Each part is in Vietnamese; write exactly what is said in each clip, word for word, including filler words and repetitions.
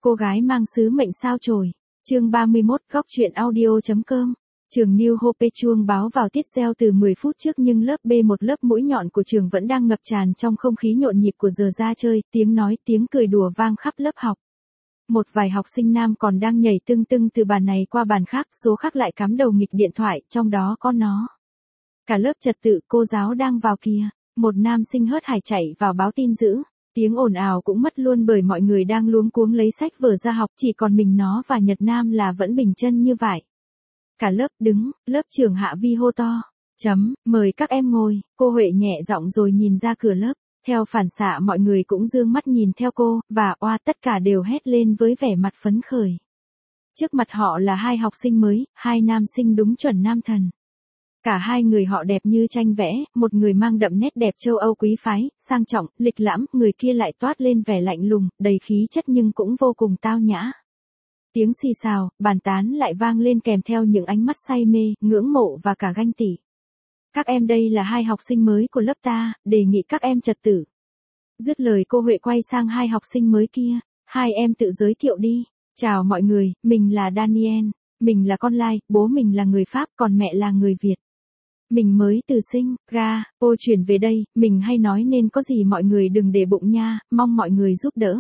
Cô gái mang sứ mệnh sao chổi. Chương ba mươi mốt, góc truyện audio.com. Trường New Hope chuông báo vào tiết reo từ mười phút trước nhưng lớp B một lớp mũi nhọn của trường vẫn đang ngập tràn trong không khí nhộn nhịp của giờ ra chơi, tiếng nói, tiếng cười đùa vang khắp lớp học. Một vài học sinh nam còn đang nhảy tưng tưng từ bàn này qua bàn khác, số khác lại cắm đầu nghịch điện thoại, trong đó có nó. Cả lớp trật tự, cô giáo đang vào kìa. Một nam sinh hớt hải chạy vào báo tin dữ. Tiếng ồn ào cũng mất luôn bởi mọi người đang luống cuống lấy sách vở ra học, chỉ còn mình nó và Nhật Nam là vẫn bình chân như vậy. Cả lớp đứng, lớp trưởng Hạ Vi hô to. Chấm, mời các em ngồi, cô Huệ nhẹ giọng rồi nhìn ra cửa lớp. Theo phản xạ mọi người cũng dương mắt nhìn theo cô, và oa tất cả đều hét lên với vẻ mặt phấn khởi. Trước mặt họ là hai học sinh mới, hai nam sinh đúng chuẩn nam thần. Cả hai người họ đẹp như tranh vẽ, một người mang đậm nét đẹp châu Âu quý phái, sang trọng, lịch lãm, người kia lại toát lên vẻ lạnh lùng, đầy khí chất nhưng cũng vô cùng tao nhã. Tiếng xì xào, bàn tán lại vang lên kèm theo những ánh mắt say mê, ngưỡng mộ và cả ganh tị. Các em đây là hai học sinh mới của lớp ta, đề nghị các em trật tự. Dứt lời cô Huệ quay sang hai học sinh mới kia, hai em tự giới thiệu đi. Chào mọi người, mình là Daniel, mình là con lai, bố mình là người Pháp còn mẹ là người Việt. Mình mới từ sinh, ga, ô chuyển về đây, mình hay nói nên có gì mọi người đừng để bụng nha, mong mọi người giúp đỡ.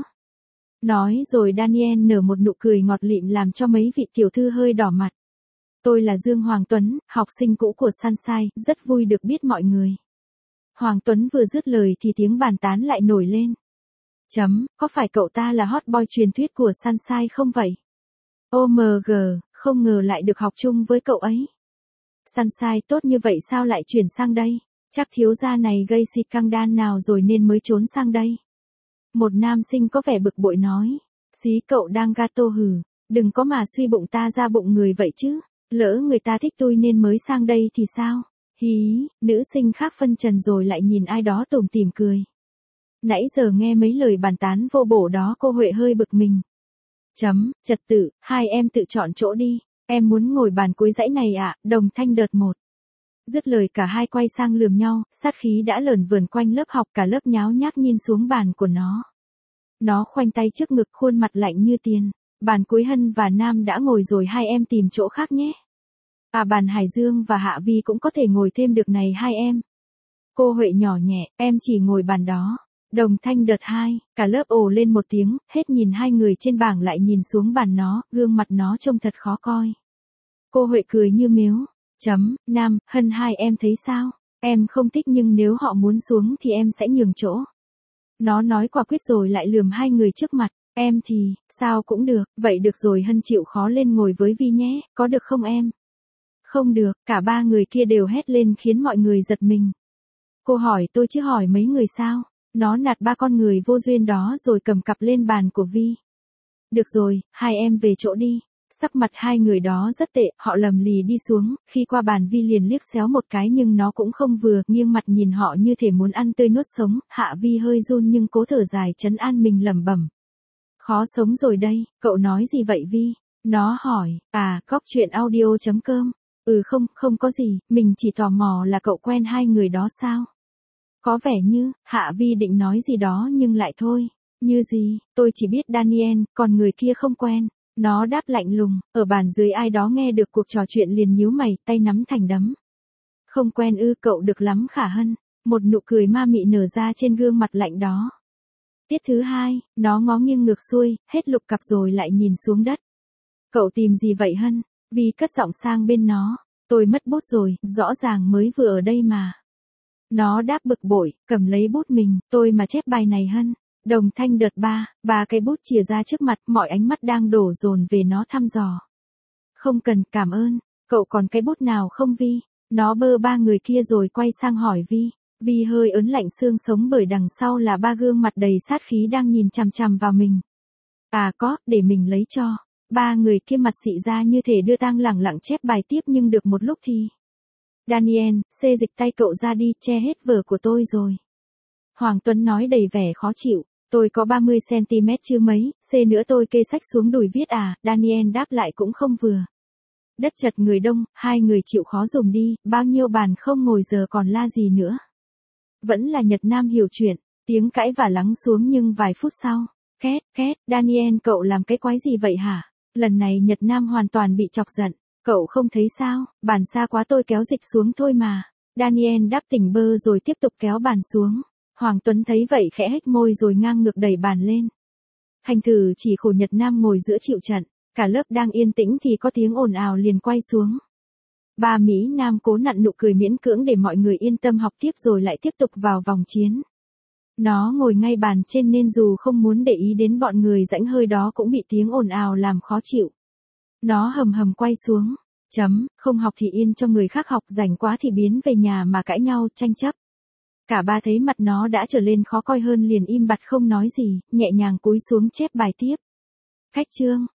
Nói rồi Daniel nở một nụ cười ngọt lịm làm cho mấy vị tiểu thư hơi đỏ mặt. Tôi là Dương Hoàng Tuấn, học sinh cũ của Sunshine, rất vui được biết mọi người. Hoàng Tuấn vừa dứt lời thì tiếng bàn tán lại nổi lên. Chấm, có phải cậu ta là hot boy truyền thuyết của Sunshine không vậy? ô em giê, không ngờ lại được học chung với cậu ấy. Sunshine tốt như vậy sao lại chuyển sang đây? Chắc thiếu gia này gây si căng đan nào rồi nên mới trốn sang đây. Một nam sinh có vẻ bực bội nói. Xí cậu đang gato hừ, đừng có mà suy bụng ta ra bụng người vậy chứ. Lỡ người ta thích tôi nên mới sang đây thì sao? Hí, nữ sinh khác phân trần rồi lại nhìn ai đó tủm tỉm cười. Nãy giờ nghe mấy lời bàn tán vô bổ đó cô Huệ hơi bực mình. Chấm, trật tự, hai em tự chọn chỗ đi. Em muốn ngồi bàn cuối dãy này ạ, à, đồng thanh đợt một. Dứt lời cả hai quay sang lườm nhau, sát khí đã lởn vởn quanh lớp học, cả lớp nháo nhác nhìn xuống bàn của nó. Nó khoanh tay trước ngực, khuôn mặt lạnh như tiền. Bàn cuối Hân và Nam đã ngồi rồi, hai em tìm chỗ khác nhé. À, bàn Hải Dương và Hạ Vi cũng có thể ngồi thêm được này hai em. Cô Huệ nhỏ nhẹ, em chỉ ngồi bàn đó. Đồng thanh đợt hai, cả lớp ồ lên một tiếng, hết nhìn hai người trên bảng lại nhìn xuống bàn nó, gương mặt nó trông thật khó coi. Cô Huệ cười như miếu. Chấm, Nam, Hân hai em thấy sao? Em không thích nhưng nếu họ muốn xuống thì em sẽ nhường chỗ. Nó nói quả quyết rồi lại lườm hai người trước mặt. Em thì, sao cũng được, vậy được rồi Hân chịu khó lên ngồi với Vi nhé, có được không em? Không được, cả ba người kia đều hét lên khiến mọi người giật mình. Cô hỏi tôi chứ hỏi mấy người sao? Nó nạt ba con người vô duyên đó rồi cầm cặp lên bàn của Vi. Được rồi, hai em về chỗ đi. Sắc mặt hai người đó rất tệ, họ lầm lì đi xuống, khi qua bàn Vi liền liếc xéo một cái nhưng nó cũng không vừa, nghiêng mặt nhìn họ như thể muốn ăn tươi nuốt sống, Hạ Vi hơi run nhưng cố thở dài trấn an mình lẩm bẩm. Khó sống rồi đây, cậu nói gì vậy Vi? Nó hỏi, à, góc truyện audio.com. Ừ không, không có gì, mình chỉ tò mò là cậu quen hai người đó sao? Có vẻ như, Hạ Vi định nói gì đó nhưng lại thôi. Như gì, tôi chỉ biết Daniel, còn người kia không quen. Nó đáp lạnh lùng, ở bàn dưới ai đó nghe được cuộc trò chuyện liền nhíu mày, tay nắm thành đấm. Không quen ư, cậu được lắm Khả Hân. Một nụ cười ma mị nở ra trên gương mặt lạnh đó. Tiết thứ hai, nó ngó nghiêng ngược xuôi, hết lục cặp rồi lại nhìn xuống đất. Cậu tìm gì vậy Hân? Vi cất giọng sang bên nó. Tôi mất bút rồi, rõ ràng mới vừa ở đây mà. Nó đáp bực bội, cầm lấy bút mình, tôi mà chép bài này Hân. Đồng thanh đợt ba, ba cái bút chìa ra trước mặt, mọi ánh mắt đang đổ dồn về nó thăm dò. Không cần, cảm ơn, cậu còn cái bút nào không Vi? Nó bơ ba người kia rồi quay sang hỏi Vi. Vi hơi ớn lạnh xương sống bởi đằng sau là ba gương mặt đầy sát khí đang nhìn chằm chằm vào mình. À có, để mình lấy cho. Ba người kia mặt xị ra như thể đưa tang lẳng lặng chép bài tiếp nhưng được một lúc thì. Daniel, xê dịch tay cậu ra đi, che hết vở của tôi rồi. Hoàng Tuấn nói đầy vẻ khó chịu. Tôi có ba mươi xăng-ti-mét chứ mấy, C nữa tôi kê sách xuống đùi viết à, Daniel đáp lại cũng không vừa. Đất chật người đông, hai người chịu khó dùng đi, bao nhiêu bàn không ngồi giờ còn la gì nữa. Vẫn là Nhật Nam hiểu chuyện, tiếng cãi vả lắng xuống nhưng vài phút sau, Két, két, Daniel cậu làm cái quái gì vậy hả? Lần này Nhật Nam hoàn toàn bị chọc giận. Cậu không thấy sao, bàn xa quá tôi kéo dịch xuống thôi mà. Daniel đáp tỉnh bơ rồi tiếp tục kéo bàn xuống. Hoàng Tuấn thấy vậy khẽ hếch môi rồi ngang ngược đẩy bàn lên. Hành thử chỉ khổ Nhật Nam ngồi giữa chịu trận. Cả lớp đang yên tĩnh thì có tiếng ồn ào liền quay xuống. Ba Mỹ Nam cố nặn nụ cười miễn cưỡng để mọi người yên tâm học tiếp rồi lại tiếp tục vào vòng chiến. Nó ngồi ngay bàn trên nên dù không muốn để ý đến bọn người rãnh hơi đó cũng bị tiếng ồn ào làm khó chịu. Nó hầm hầm quay xuống. Chấm, không học thì yên cho người khác học, rảnh quá thì biến về nhà mà cãi nhau, tranh chấp. Cả ba thấy mặt nó đã trở lên khó coi hơn liền im bặt không nói gì, nhẹ nhàng cúi xuống chép bài tiếp. Khách trương,